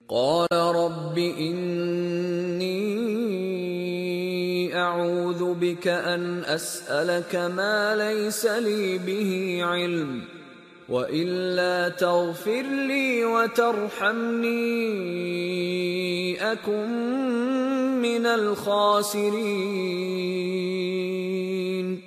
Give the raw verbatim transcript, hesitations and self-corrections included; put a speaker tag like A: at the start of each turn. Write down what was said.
A: قال رب إني أعوذ بك أن أسألك ما ليس لي به علم وإلا تغفر لي وترحمني أكن من الخاسرين.